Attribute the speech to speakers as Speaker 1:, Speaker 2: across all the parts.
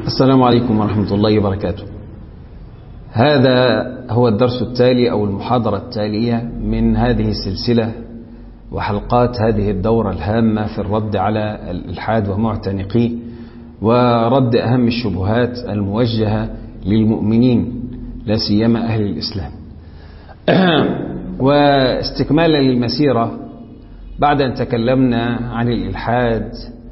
Speaker 1: السلام عليكم ورحمة الله وبركاته. هذا هو الدرس التالي أو المحاضرة التالية من هذه السلسلة وحلقات هذه الدورة الهامة في الرد على الإلحاد ومعتنقيه ورد أهم الشبهات الموجهة للمؤمنين لا سيما أهل الإسلام. واستكمالا للمسيرة بعد أن تكلمنا عن الإلحاد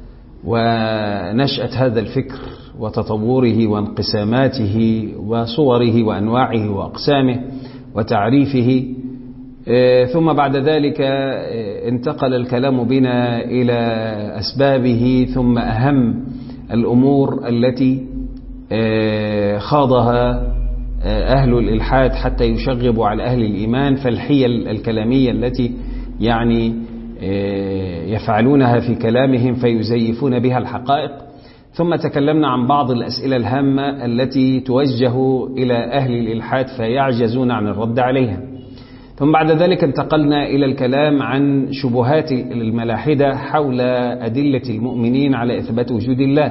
Speaker 1: ونشأة هذا الفكر وتطوره وانقساماته وصوره وأنواعه وأقسامه وتعريفه، ثم بعد ذلك انتقل الكلام بنا إلى أسبابه ثم أهم الأمور التي خاضها أهل الإلحاد حتى يشغبوا على أهل الإيمان، فالحيل الكلامية التي يفعلونها في كلامهم فيزيفون بها الحقائق. ثم تكلمنا عن بعض الأسئلة الهامة التي توجه إلى أهل الإلحاد فيعجزون عن الرد عليها. ثم بعد ذلك انتقلنا إلى الكلام عن شبهات الملاحدة حول أدلة المؤمنين على إثبات وجود الله.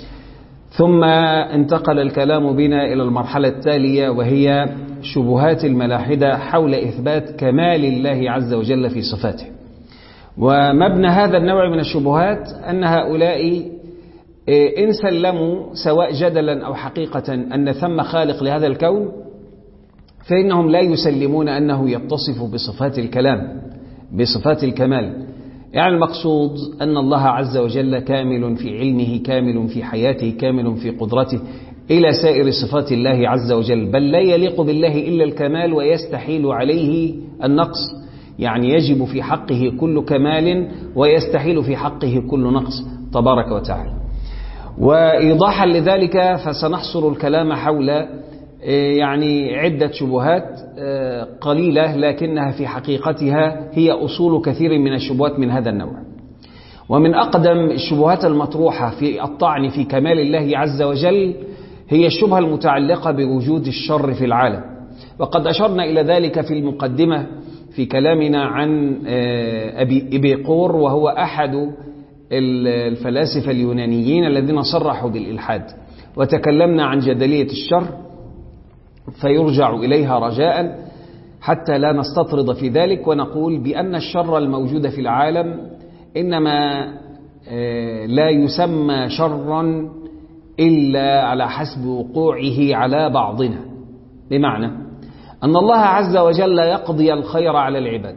Speaker 1: ثم انتقل الكلام بنا إلى المرحلة التالية وهي شبهات الملاحدة حول إثبات كمال الله عز وجل في صفاته. ومبنى هذا النوع من الشبهات أن هؤلاء إن سلموا سواء جدلا أو حقيقة أن ثم خالق لهذا الكون فإنهم لا يسلمون أنه يتصف بصفات الكلام بصفات الكمال. يعني المقصود أن الله عز وجل كامل في علمه، كامل في حياته، كامل في قدرته إلى سائر صفات الله عز وجل، بل لا يليق بالله إلا الكمال ويستحيل عليه النقص. يعني يجب في حقه كل كمال ويستحيل في حقه كل نقص تبارك وتعالى. وإيضاحا لذلك فسنحصر الكلام حول عدة شبهات قليلة لكنها في حقيقتها هي أصول كثير من الشبهات من هذا النوع. ومن أقدم الشبهات المطروحة في الطعن في كمال الله عز وجل هي الشبهة المتعلقة بوجود الشر في العالم، وقد أشرنا إلى ذلك في المقدمة في كلامنا عن إبيقور، وهو أحد الفلاسفة اليونانيين الذين صرحوا بالإلحاد، وتكلمنا عن جدلية الشر فيرجع إليها رجاء حتى لا نستطرد في ذلك، ونقول بأن الشر الموجود في العالم إنما لا يسمى شرا إلا على حسب وقوعه على بعضنا، بمعنى أن الله عز وجل يقضي الخير على العباد،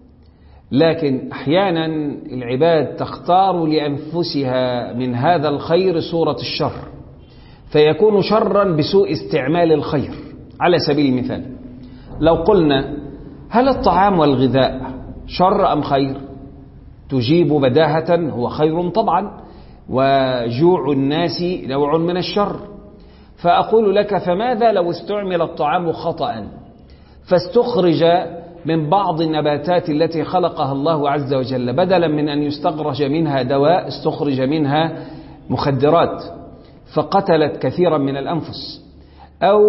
Speaker 1: لكن أحيانا العباد تختار لأنفسها من هذا الخير صورة الشر فيكون شرا بسوء استعمال الخير. على سبيل المثال لو قلنا هل الطعام والغذاء شر أم خير؟ تجيب بداهة هو خير طبعا، وجوع الناس نوع من الشر. فأقول لك فماذا لو استعمل الطعام خطأ فاستخرج من بعض النباتات التي خلقها الله عز وجل، بدلا من أن يستخرج منها دواء استخرج منها مخدرات فقتلت كثيرا من الأنفس، أو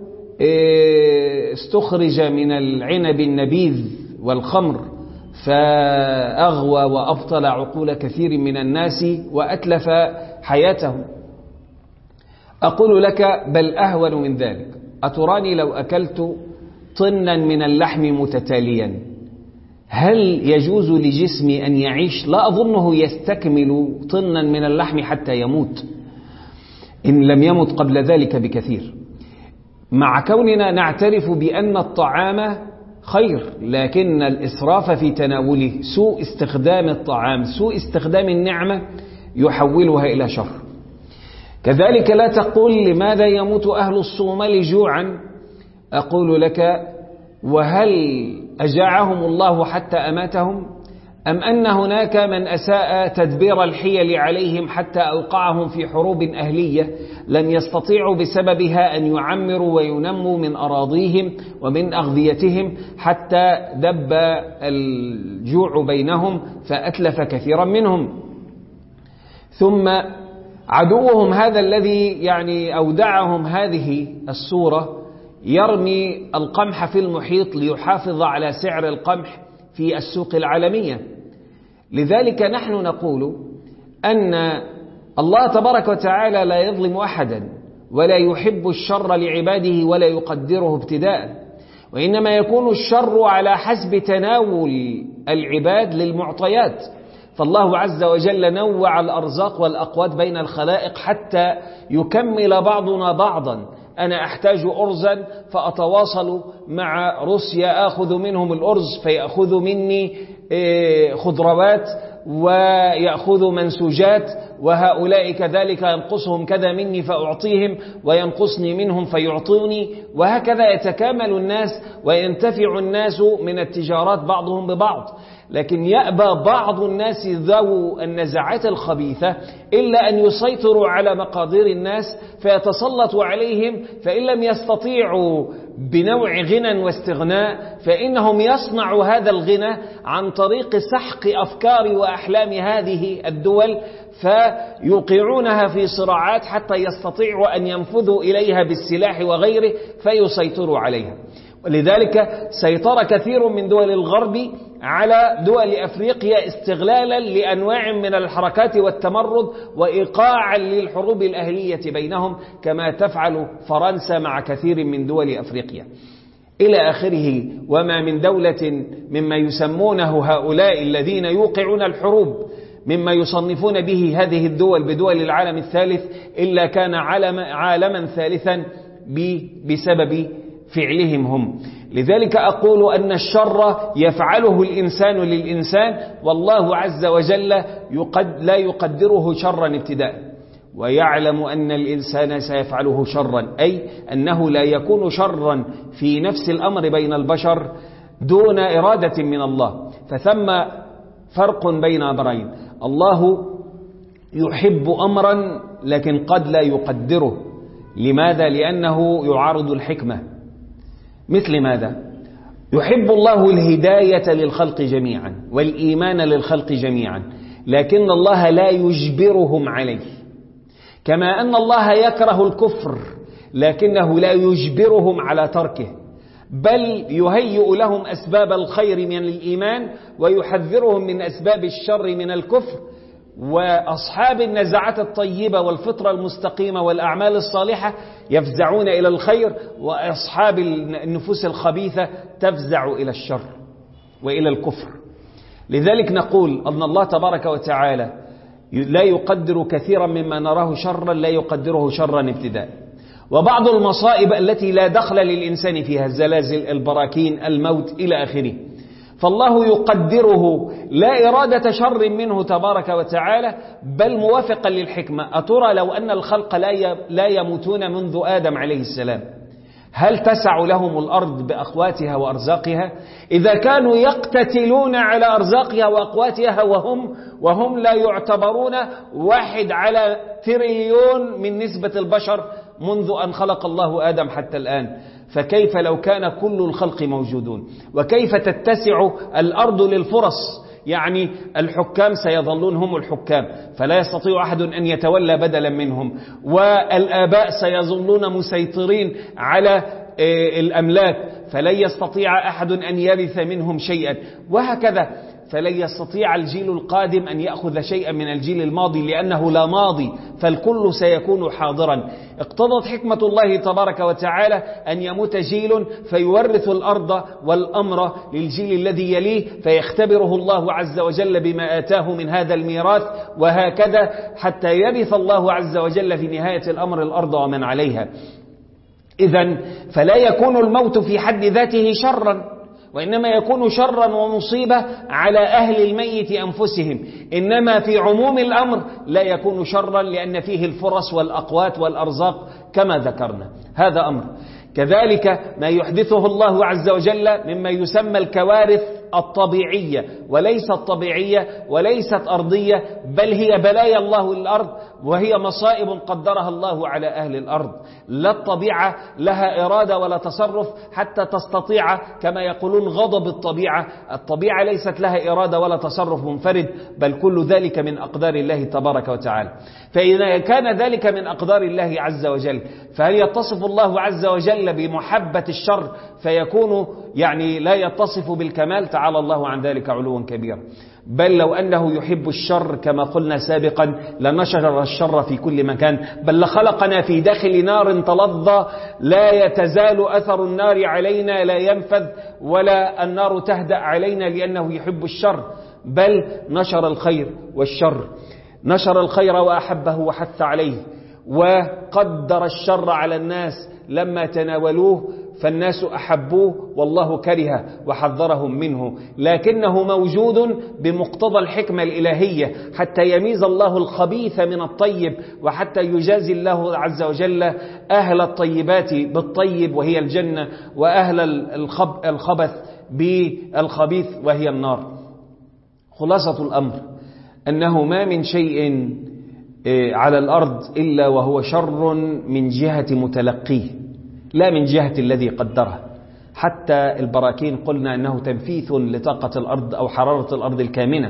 Speaker 1: استخرج من العنب النبيذ والخمر فأغوى وأبطل عقول كثير من الناس وأتلف حياتهم. أقول لك بل أهون من ذلك، أتراني لو أكلت طنا من اللحم متتاليا هل يجوز لجسمي أن يعيش؟ لا أظنه يستكمل طنا من اللحم حتى يموت إن لم يمت قبل ذلك بكثير. مع كوننا نعترف بأن الطعام خير، لكن الإسراف في تناوله، سوء استخدام الطعام، سوء استخدام النعمة يحولها إلى شر. كذلك لا تقول لماذا يموت أهل الصومال جوعا، أقول لك وهل أجاعهم الله حتى أماتهم، أم أن هناك من أساء تدبير الحيل عليهم حتى أوقعهم في حروب أهلية لم يستطيعوا بسببها أن يعمروا وينموا من أراضيهم ومن أغذيتهم حتى دب الجوع بينهم فأتلف كثيرا منهم. ثم عدوهم هذا الذي أودعهم هذه الصورة يرمي القمح في المحيط ليحافظ على سعر القمح في السوق العالمية. لذلك نحن نقول أن الله تبارك وتعالى لا يظلم أحدا ولا يحب الشر لعباده ولا يقدره ابتداء، وإنما يكون الشر على حسب تناول العباد للمعطيات. فالله عز وجل نوع الأرزاق والأقوات بين الخلائق حتى يكمل بعضنا بعضا. أنا أحتاج أرزا فأتواصل مع روسيا أخذ منهم الأرز فيأخذ مني خضروات ويأخذ منسوجات، وهؤلاء كذلك ينقصهم كذا مني فأعطيهم وينقصني منهم فيعطوني، وهكذا يتكامل الناس وينتفع الناس من التجارات بعضهم ببعض. لكن يأبى بعض الناس ذو النزعات الخبيثة إلا أن يسيطروا على مقادير الناس فيتسلطوا عليهم، فإن لم يستطيعوا بنوع غنى واستغناء فإنهم يصنعوا هذا الغنى عن طريق سحق أفكار وأحلام هذه الدول، فيوقعونها في صراعات حتى يستطيعوا أن ينفذوا إليها بالسلاح وغيره فيسيطروا عليها. ولذلك سيطر كثير من دول الغرب على دول أفريقيا استغلالا لأنواع من الحركات والتمرد وإيقاعا للحروب الأهلية بينهم، كما تفعل فرنسا مع كثير من دول أفريقيا إلى آخره. وما من دولة مما يسمونه هؤلاء الذين يوقعون الحروب مما يصنفون به هذه الدول بدول العالم الثالث إلا كان عالما ثالثا بسبب فعلهم هم. لذلك أقول أن الشر يفعله الإنسان للإنسان، والله عز وجل لا يقدره شرا ابتداء، ويعلم أن الإنسان سيفعله شرا، أي أنه لا يكون شرا في نفس الأمر بين البشر دون إرادة من الله. فثم فرق بين أمرين، الله يحب أمرا لكن قد لا يقدره. لماذا؟ لأنه يعارض الحكمة. مثل ماذا؟ يحب الله الهداية للخلق جميعا والإيمان للخلق جميعا، لكن الله لا يجبرهم عليه، كما أن الله يكره الكفر لكنه لا يجبرهم على تركه، بل يهيئ لهم أسباب الخير من الإيمان ويحذرهم من أسباب الشر من الكفر. وأصحاب النزعات الطيبة والفطرة المستقيمة والأعمال الصالحة يفزعون إلى الخير، وأصحاب النفوس الخبيثة تفزع إلى الشر وإلى الكفر. لذلك نقول أن الله تبارك وتعالى لا يقدر كثيرا مما نراه شرا، لا يقدره شرا ابتداء. وبعض المصائب التي لا دخل للإنسان فيها، الزلازل، البراكين، الموت إلى آخره، فالله يقدره لا إرادة شر منه تبارك وتعالى بل موافقا للحكمة. أترى لو أن الخلق لا يموتون منذ آدم عليه السلام، هل تسع لهم الأرض بأقواتها وأرزاقها؟ إذا كانوا يقتتلون على أرزاقها وأقواتها وهم لا يعتبرون 1 على تريليون من نسبة البشر منذ أن خلق الله آدم حتى الآن، فكيف لو كان كل الخلق موجودون؟ وكيف تتسع الأرض للفرص؟ يعني الحكام سيظلون هم الحكام فلا يستطيع أحد أن يتولى بدلا منهم، والآباء سيظلون مسيطرين على الأملاك فلن يستطيع أحد أن يرث منهم شيئا، وهكذا. فلن يستطيع الجيل القادم أن يأخذ شيئا من الجيل الماضي لأنه لا ماضي، فالكل سيكون حاضرا. اقتضت حكمة الله تبارك وتعالى أن يموت جيل فيورث الأرض والأمر للجيل الذي يليه، فيختبره الله عز وجل بما آتاه من هذا الميراث، وهكذا حتى يرث الله عز وجل في نهاية الأمر الأرض ومن عليها. إذن فلا يكون الموت في حد ذاته شرا، وإنما يكون شرا ومصيبة على أهل الميت أنفسهم، إنما في عموم الأمر لا يكون شرا لأن فيه الفرص والأقوات والأرزاق كما ذكرنا. هذا أمر. كذلك ما يحدثه الله عز وجل مما يسمى الكوارث الطبيعية، وليست طبيعية وليست أرضية، بل هي بلايا الله للأرض، وهي مصائب قدرها الله على أهل الأرض. لا الطبيعة لها إرادة ولا تصرف حتى تستطيع كما يقولون غضب الطبيعة. الطبيعة ليست لها إرادة ولا تصرف منفرد، بل كل ذلك من أقدار الله تبارك وتعالى. فإذا كان ذلك من أقدار الله عز وجل، فهل يتصف الله عز وجل بمحبة الشر فيكون يعني لا يتصف بالكمال؟ تعالى الله عن ذلك علوا كبيرا. بل لو أنه يحب الشر كما قلنا سابقا لنشر الشر في كل مكان، بل لخلقنا في داخل نار تلظى لا يتزال أثر النار علينا، لا ينفذ ولا النار تهدأ علينا لأنه يحب الشر، بل نشر الخير والشر، نشر الخير وأحبه وحث عليه، وقدر الشر على الناس لما تناولوه فالناس أحبوه والله كره وحذرهم منه، لكنه موجود بمقتضى الحكمة الإلهية حتى يميز الله الخبيث من الطيب، وحتى يجازي الله عز وجل أهل الطيبات بالطيب وهي الجنة، وأهل الخبث بالخبيث وهي النار. خلاصة الأمر أنه ما من شيء على الأرض إلا وهو شر من جهة متلقيه لا من جهة الذي قدره. حتى البراكين قلنا أنه تنفيث لطاقة الأرض أو حرارة الأرض الكامنة،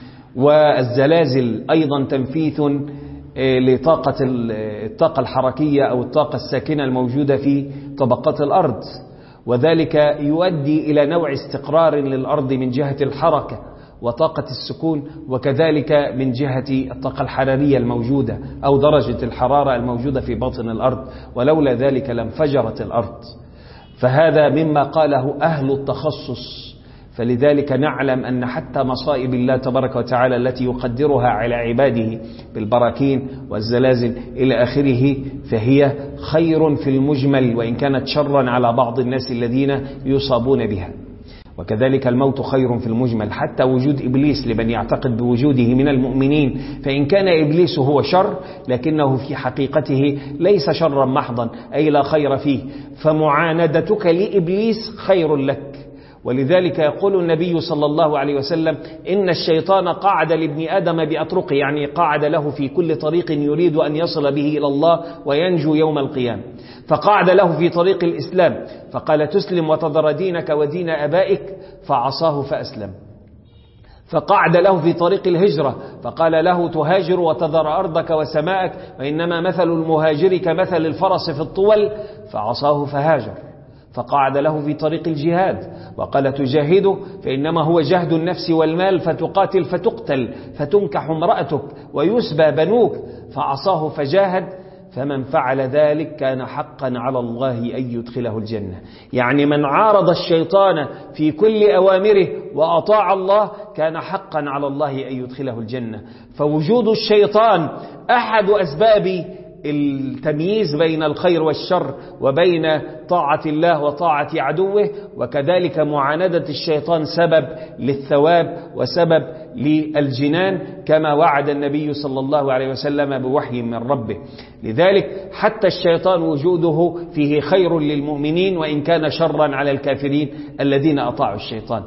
Speaker 1: والزلازل أيضا تنفيث لطاقة الطاقة الحركية أو الطاقة الساكنة الموجودة في طبقات الأرض، وذلك يؤدي إلى نوع استقرار للأرض من جهة الحركة وطاقة السكون، وكذلك من جهة الطاقة الحرارية الموجودة أو درجة الحرارة الموجودة في باطن الأرض، ولولا ذلك لانفجرت الأرض. فهذا مما قاله أهل التخصص، فلذلك نعلم أن حتى مصائب الله تبارك وتعالى التي يقدرها على عباده بالبراكين والزلازل إلى آخره فهي خير في المجمل، وإن كانت شرا على بعض الناس الذين يصابون بها. وكذلك الموت خير في المجمل، حتى وجود إبليس لمن يعتقد بوجوده من المؤمنين، فإن كان إبليس هو شر لكنه في حقيقته ليس شرا محضا، أي لا خير فيه، فمعاندتك لإبليس خير لك. ولذلك يقول النبي صلى الله عليه وسلم إن الشيطان قعد لابن آدم بأطرقه، يعني قعد له في كل طريق يريد أن يصل به إلى الله وينجو يوم القيامة، فقعد له في طريق الإسلام فقال تسلم وتذر دينك ودين أبائك فعصاه فأسلم، فقعد له في طريق الهجرة فقال له تهاجر وتذر أرضك وسماءك وإنما مثل المهاجر كمثل الفرس في الطول فعصاه فهاجر، فقعد له في طريق الجهاد وقال تجاهده فإنما هو جهد النفس والمال، فتقاتل فتقتل فتنكح امرأتك ويسبى بنوك، فعصاه فجاهد، فمن فعل ذلك كان حقا على الله أن يدخله الجنة. يعني من عارض الشيطان في كل أوامره وأطاع الله كان حقا على الله أن يدخله الجنة. فوجود الشيطان أحد أسباب التمييز بين الخير والشر وبين طاعة الله وطاعة عدوه، وكذلك معاندة الشيطان سبب للثواب وسبب للجنان كما وعد النبي صلى الله عليه وسلم بوحي من ربه. لذلك حتى الشيطان وجوده فيه خير للمؤمنين وإن كان شرا على الكافرين الذين أطاعوا الشيطان.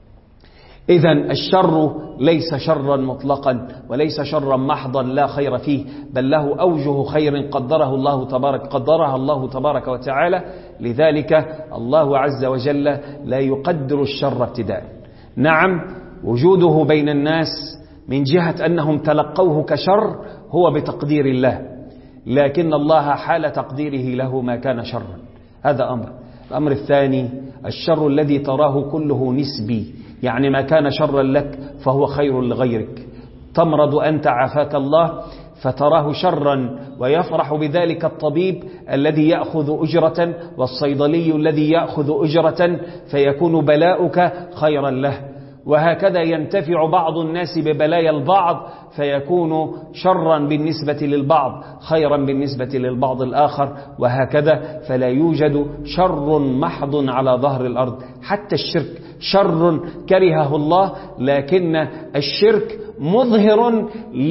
Speaker 1: إذن الشر ليس شرا مطلقا وليس شرا محضا لا خير فيه، بل له أوجه خير قدرها الله تبارك وتعالى. لذلك الله عز وجل لا يقدر الشر ابتداء. نعم وجوده بين الناس من جهة أنهم تلقوه كشر هو بتقدير الله، لكن الله حال تقديره له ما كان شرا. هذا أمر. الأمر الثاني الشر الذي تراه كله نسبي، يعني ما كان شرا لك فهو خير لغيرك. تمرض أنت عافاك الله فتراه شرا ويفرح بذلك الطبيب الذي يأخذ أجرة والصيدلي الذي يأخذ أجرة فيكون بلاؤك خيرا له، وهكذا ينتفع بعض الناس ببلايا البعض فيكون شرا بالنسبة للبعض خيرا بالنسبة للبعض الآخر، وهكذا. فلا يوجد شر محض على ظهر الأرض. حتى الشرك شر كرهه الله، لكن الشرك مظهر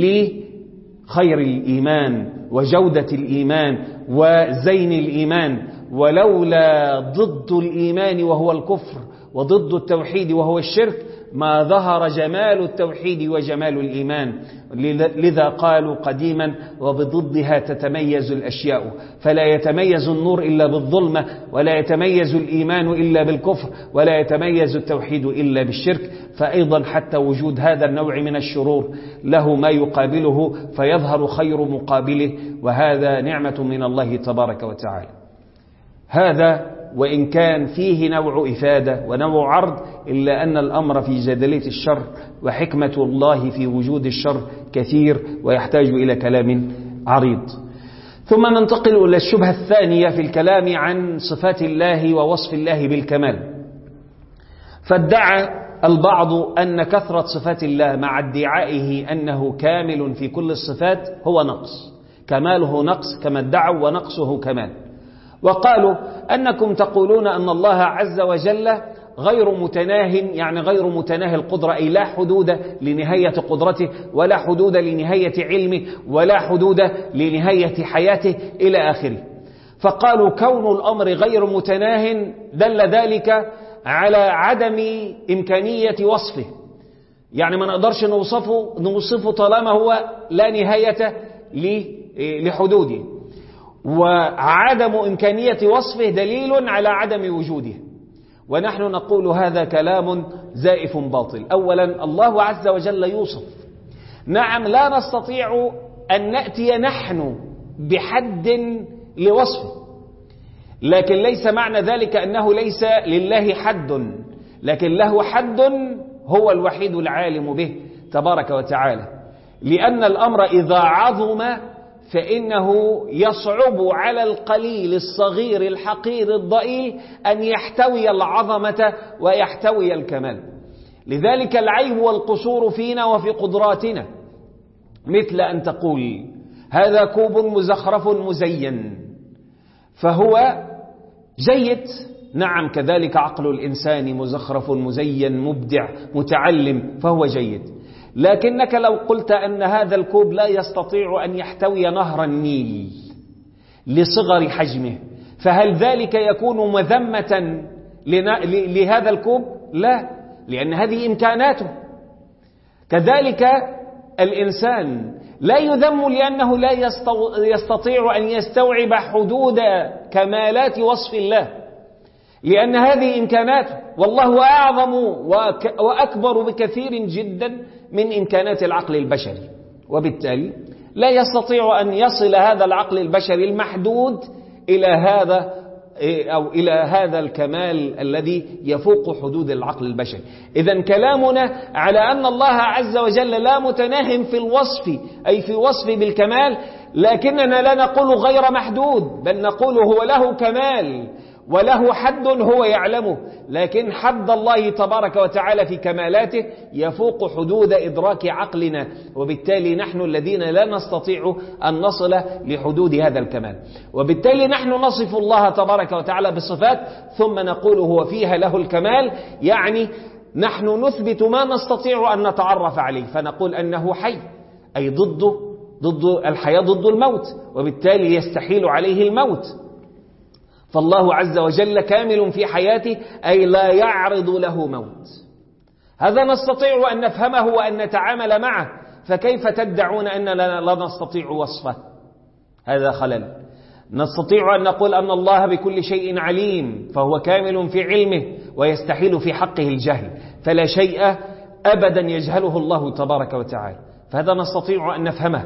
Speaker 1: لخير الإيمان وجودة الإيمان وزين الإيمان، ولولا ضد الإيمان وهو الكفر وضد التوحيد وهو الشرك ما ظهر جمال التوحيد وجمال الإيمان. لذا قالوا قديما وبضدها تتميز الأشياء، فلا يتميز النور إلا بالظلمة، ولا يتميز الإيمان إلا بالكفر، ولا يتميز التوحيد إلا بالشرك. فأيضا حتى وجود هذا النوع من الشرور له ما يقابله فيظهر خير مقابله، وهذا نعمة من الله تبارك وتعالى. هذا وإن كان فيه نوع إفادة ونوع عرض إلا أن الأمر في جدلية الشر، وحكمة الله في وجود الشر كثير ويحتاج إلى كلام عريض. ثم ننتقل إلى الشبهة الثانية في الكلام عن صفات الله ووصف الله بالكمال. فادعى البعض أن كثرة صفات الله مع ادعائه أنه كامل في كل الصفات هو نقص، كماله نقص كما ادعوا ونقصه كمال. وقالوا أنكم تقولون أن الله عز وجل غير متناه، يعني غير متناهي القدرة، أي لا حدود لنهاية قدرته ولا حدود لنهاية علمه ولا حدود لنهاية حياته إلى آخره. فقالوا كون الأمر غير متناه دل ذلك على عدم إمكانية وصفه، يعني ما نقدرش نوصفه طالما هو لا نهاية لحدوده، وعدم إمكانية وصفه دليل على عدم وجوده. ونحن نقول هذا كلام زائف باطل. أولا الله عز وجل يوصف، نعم لا نستطيع أن نأتي نحن بحد لوصفه، لكن ليس معنى ذلك أنه ليس لله حد، لكن له حد هو الوحيد العالم به تبارك وتعالى. لأن الأمر إذا عظم فإنه يصعب على القليل الصغير الحقير الضئيل أن يحتوي العظمة ويحتوي الكمال. لذلك العيب والقصور فينا وفي قدراتنا، مثل أن تقول هذا كوب مزخرف مزين فهو جيد، نعم كذلك عقل الإنسان مزخرف مزين مبدع متعلم فهو جيد. لكنك لو قلت أن هذا الكوب لا يستطيع أن يحتوي نهر النيل لصغر حجمه، فهل ذلك يكون مذمة لهذا الكوب؟ لا، لأن هذه إمكاناته. كذلك الإنسان لا يذم لأنه لا يستطيع أن يستوعب حدود كمالات وصف الله، لأن هذه إمكاناته، والله أعظم وأكبر بكثير جدا من إمكانات العقل البشري، وبالتالي لا يستطيع أن يصل هذا العقل البشري المحدود إلى هذا الكمال الذي يفوق حدود العقل البشري. إذن كلامنا على أن الله عز وجل لا متناهم في الوصف، أي في وصفه بالكمال، لكننا لا نقول غير محدود، بل نقول هو له كمال وله حد هو يعلمه، لكن حد الله تبارك وتعالى في كمالاته يفوق حدود إدراك عقلنا، وبالتالي نحن الذين لا نستطيع أن نصل لحدود هذا الكمال. وبالتالي نحن نصف الله تبارك وتعالى بصفات ثم نقول هو فيها له الكمال، يعني نحن نثبت ما نستطيع أن نتعرف عليه، فنقول أنه حي، أي ضد الحياة ضد الموت، وبالتالي يستحيل عليه الموت. فالله عز وجل كامل في حياته، أي لا يعرض له موت. هذا نستطيع أن نفهمه وأن نتعامل معه، فكيف تدعون أننا لا نستطيع وصفه؟ هذا خلل. نستطيع أن نقول أن الله بكل شيء عليم، فهو كامل في علمه ويستحيل في حقه الجهل، فلا شيء أبدا يجهله الله تبارك وتعالى، فهذا نستطيع أن نفهمه.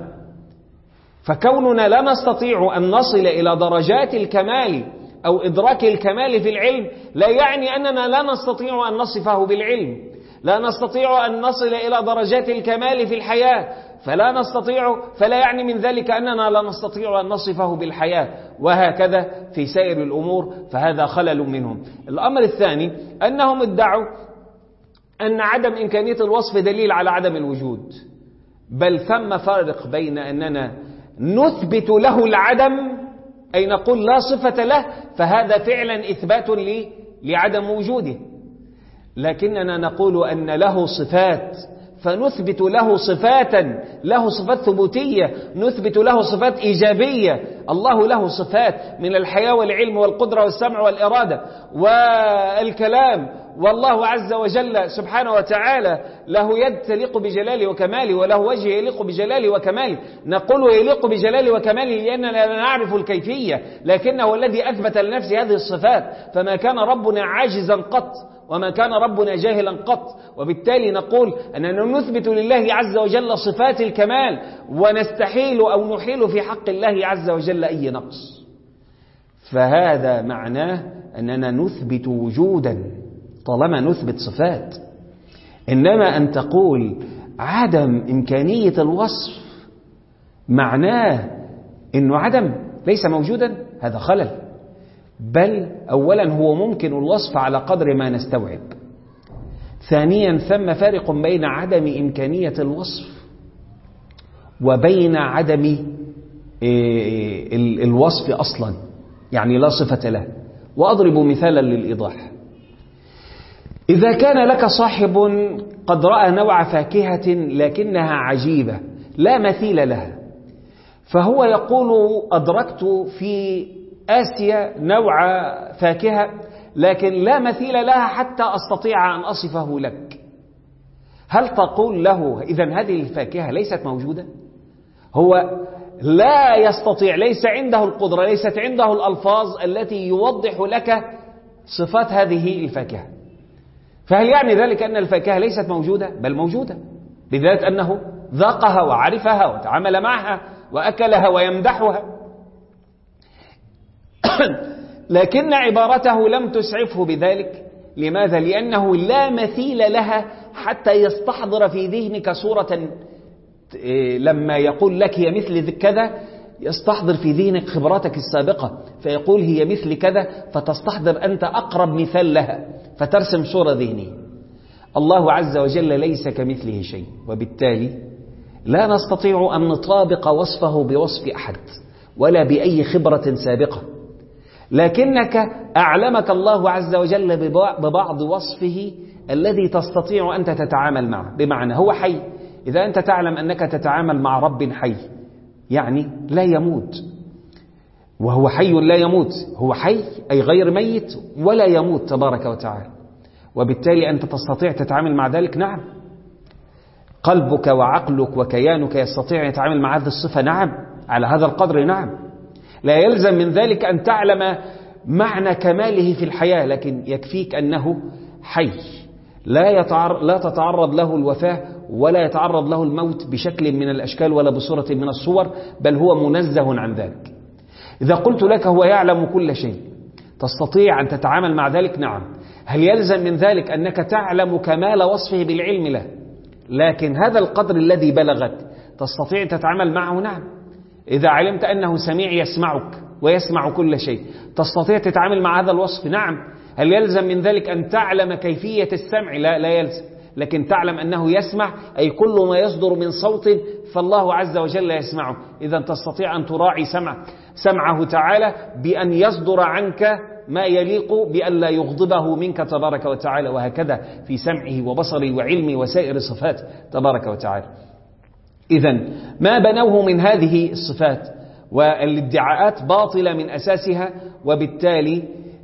Speaker 1: فكوننا لا نستطيع أن نصل إلى درجات الكمال أو إدراك الكمال في العلم لا يعني أننا لا نستطيع أن نصفه بالعلم، لا نستطيع أن نصل إلى درجات الكمال في الحياة فلا يعني من ذلك أننا لا نستطيع أن نصفه بالحياة، وهكذا في سائر الأمور، فهذا خلل منهم. الأمر الثاني أنهم ادعوا أن عدم إمكانية الوصف دليل على عدم الوجود، بل ثم فرق بين أننا نثبت له العدم، أي نقول لا صفة له، فهذا فعلا إثبات لعدم وجوده، لكننا نقول أن له صفات فنثبت له صفات ثبوتية، نثبت له صفات إيجابية. الله له صفات من الحياة والعلم والقدرة والسمع والإرادة والكلام، والله عز وجل سبحانه وتعالى له يد تليق بجلاله وكماله، وله وجه يليق بجلاله وكماله. نقول يليق بجلاله وكماله لأننا لا نعرف الكيفية، لكنه الذي أثبت لنفسه هذه الصفات، فما كان ربنا عاجزا قط وما كان ربنا جاهلا قط، وبالتالي نقول أننا نثبت لله عز وجل صفات الكمال ونستحيل أو نحيل في حق الله عز وجل أي نقص، فهذا معناه أننا نثبت وجودا. طالما نثبت صفات. إنما أن تقول عدم إمكانية الوصف معناه إنه عدم ليس موجودا، هذا خلل. بل أولا هو ممكن الوصف على قدر ما نستوعب. ثانيا ثم فارق بين عدم إمكانية الوصف وبين عدم الوصف أصلا، يعني لا صفة له. وأضرب مثالا للإيضاح. إذا كان لك صاحب قد رأى نوع فاكهة لكنها عجيبة لا مثيل لها، فهو يقول أدركت في آسيا نوع فاكهة لكن لا مثيل لها حتى أستطيع أن أصفه لك. هل تقول له إذن هذه الفاكهة ليست موجودة؟ هو لا يستطيع، ليس عنده القدرة، ليست عنده الألفاظ التي يوضح لك صفات هذه الفاكهة. فهل يعني ذلك أن الفاكهة ليست موجودة؟ بل موجودة، بذات أنه ذاقها وعرفها وتعامل معها وأكلها ويمدحها. لكن عبارته لم تسعفه بذلك. لماذا؟ لأنه لا مثيل لها حتى يستحضر في ذهنك صورة. لما يقول لك هي مثل كذا يستحضر في ذهنك خبراتك السابقة، فيقول هي مثل كذا، فتستحضر أنت أقرب مثال لها، فترسم صورة ذهنية. الله عز وجل ليس كمثله شيء، وبالتالي لا نستطيع أن نطابق وصفه بوصف أحد ولا بأي خبرة سابقة. لكنك أعلمك الله عز وجل ببعض وصفه الذي تستطيع أنت تتعامل معه. بمعنى هو حي، إذا أنت تعلم أنك تتعامل مع رب حي يعني لا يموت، وهو حي لا يموت، هو حي أي غير ميت ولا يموت تبارك وتعالى، وبالتالي أنت تستطيع تتعامل مع ذلك. نعم، قلبك وعقلك وكيانك يستطيع يتعامل مع هذه الصفة. نعم، على هذا القدر. نعم، لا يلزم من ذلك أن تعلم معنى كماله في الحياة، لكن يكفيك أنه حي لا تتعرض له الوفاة ولا يتعرض له الموت بشكل من الأشكال ولا بصورة من الصور، بل هو منزه عن ذلك. إذا قلت لك هو يعلم كل شيء، تستطيع أن تتعامل مع ذلك. نعم. هل يلزم من ذلك أنك تعلم كمال وصفه بالعلم؟ له، لكن هذا القدر الذي بلغت تستطيع تتعامل معه. نعم. إذا علمت أنه سميع يسمعك ويسمع كل شيء، تستطيع تتعامل مع هذا الوصف. نعم. هل يلزم من ذلك أن تعلم كيفية السمع؟ لا يلزم، لكن تعلم أنه يسمع، أي كل ما يصدر من صوت فالله عز وجل يسمعه. إذا تستطيع أن تراعي سمعه تعالى بأن يصدر عنك ما يليق بأن لا يغضبه منك تبارك وتعالى، وهكذا في سمعه وبصره وعلمه وسائر صفات تبارك وتعالى. إذن ما بنوه من هذه الصفات والادعاءات باطلة من أساسها، وبالتالي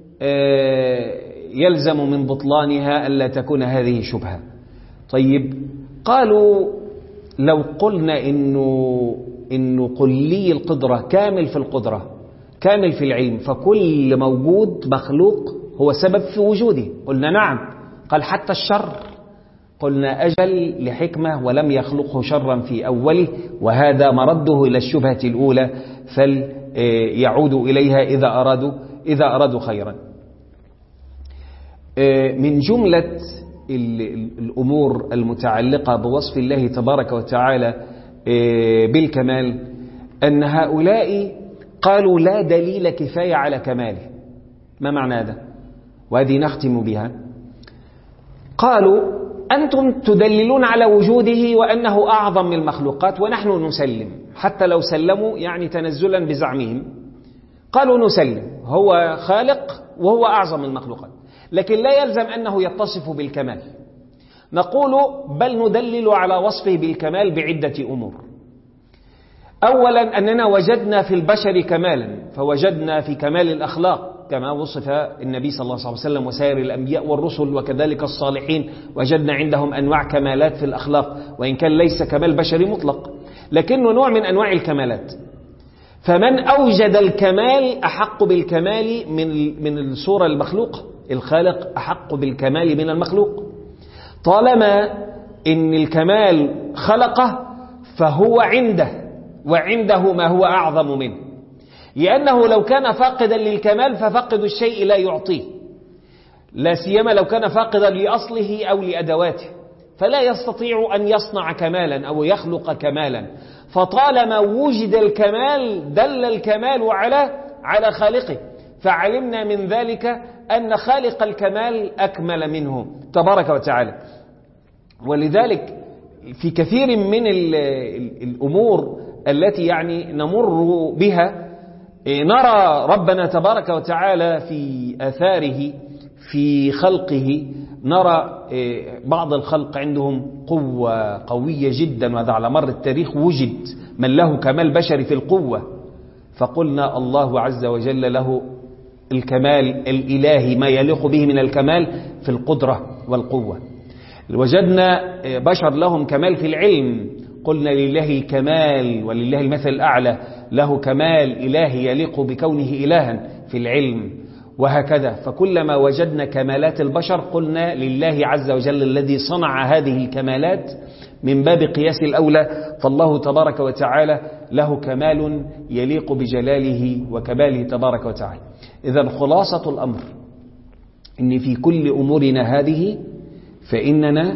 Speaker 1: يلزم من بطلانها ألا تكون هذه شبهة. طيب، قالوا لو قلنا إنه كلي القدرة كامل في القدرة كامل في العلم، فكل موجود مخلوق هو سبب في وجوده، قلنا نعم. قال حتى الشر، قلنا أجل لحكمة ولم يخلقه شرا في أوله، وهذا مرده إلى الشبهة الأولى، فليعود إليها إذا أرادوا خيرا. من جملة الأمور المتعلقة بوصف الله تبارك وتعالى بالكمال أن هؤلاء قالوا لا دليل كفاية على كماله. ما معنى هذا؟ وهذه نختم بها. قالوا أنتم تدللون على وجوده وأنه أعظم من المخلوقات، ونحن نسلم، حتى لو سلموا يعني تنزلا بزعمهم. قالوا نسلم، هو خالق وهو أعظم من المخلوقات، لكن لا يلزم أنه يتصف بالكمال. نقول بل ندلل على وصفه بالكمال بعدة أمور. أولا أننا وجدنا في البشر كمالا، فوجدنا في كمال الأخلاق كما وصف النبي صلى الله عليه وسلم وسائر الأنبياء والرسل وكذلك الصالحين، وجدنا عندهم أنواع كمالات في الأخلاق، وإن كان ليس كمال بشري مطلق لكنه نوع من أنواع الكمالات. فمن أوجد الكمال أحق بالكمال من الصورة المخلوقة. الخالق أحق بالكمال من المخلوق. طالما إن الكمال خلقه فهو عنده، وعنده ما هو أعظم منه، لأنه لو كان فاقدا للكمال ففقد الشيء لا يعطيه. لا سيما لو كان فاقدا لأصله أو لأدواته، فلا يستطيع أن يصنع كمالا أو يخلق كمالا. فطالما وجد الكمال دل الكمال على خالقه، فعلمنا من ذلك أن خالق الكمال أكمل منه تبارك وتعالى. ولذلك في كثير من الأمور التي يعني نمر بها نرى ربنا تبارك وتعالى في آثاره في خلقه. نرى بعض الخلق عندهم قوة قوية جدا، وهذا على مر التاريخ وجد من له كمال بشري في القوة، فقلنا الله عز وجل له الكمال الإلهي ما يليق به من الكمال في القدرة والقوة. وجدنا بشر لهم كمال في العلم، قلنا لله الكمال ولله المثل الأعلى، له كمال إلهي يليق بكونه إلها في العلم، وهكذا. فكلما وجدنا كمالات البشر قلنا لله عز وجل الذي صنع هذه الكمالات من باب قياس الأولى، فالله تبارك وتعالى له كمال يليق بجلاله وكماله تبارك وتعالى. إذن خلاصة الأمر إن في كل أمورنا هذه فإننا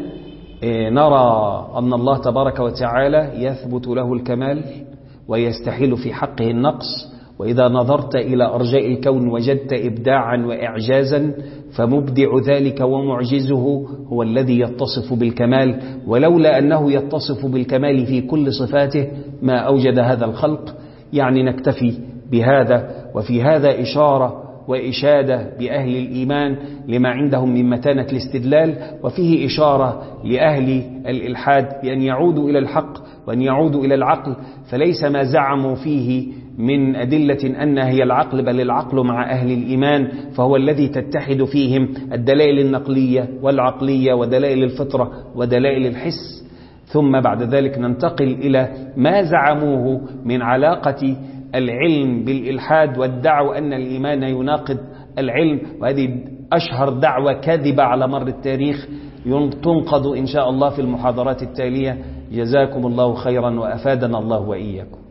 Speaker 1: نرى أن الله تبارك وتعالى يثبت له الكمال ويستحيل في حقه النقص. وإذا نظرت إلى أرجاء الكون وجدت إبداعا وإعجازا، فمبدع ذلك ومعجزه هو الذي يتصف بالكمال، ولولا أنه يتصف بالكمال في كل صفاته ما أوجد هذا الخلق. يعني نكتفي بهذا، وفي هذا إشارة وإشادة بأهل الإيمان لما عندهم من متانة الاستدلال، وفيه إشارة لأهل الإلحاد بأن يعودوا إلى الحق وأن يعودوا إلى العقل، فليس ما زعموا فيه من أدلة أنها هي العقل، بل العقل مع أهل الإيمان فهو الذي تتحد فيهم الدلائل النقلية والعقلية ودلائل الفطرة ودلائل الحس. ثم بعد ذلك ننتقل إلى ما زعموه من علاقة العلم بالإلحاد، وادعوا أن الإيمان يناقض العلم، وهذه أشهر دعوة كاذبة على مر التاريخ تنقض إن شاء الله في المحاضرات التالية. جزاكم الله خيرا وأفادنا الله وإياكم.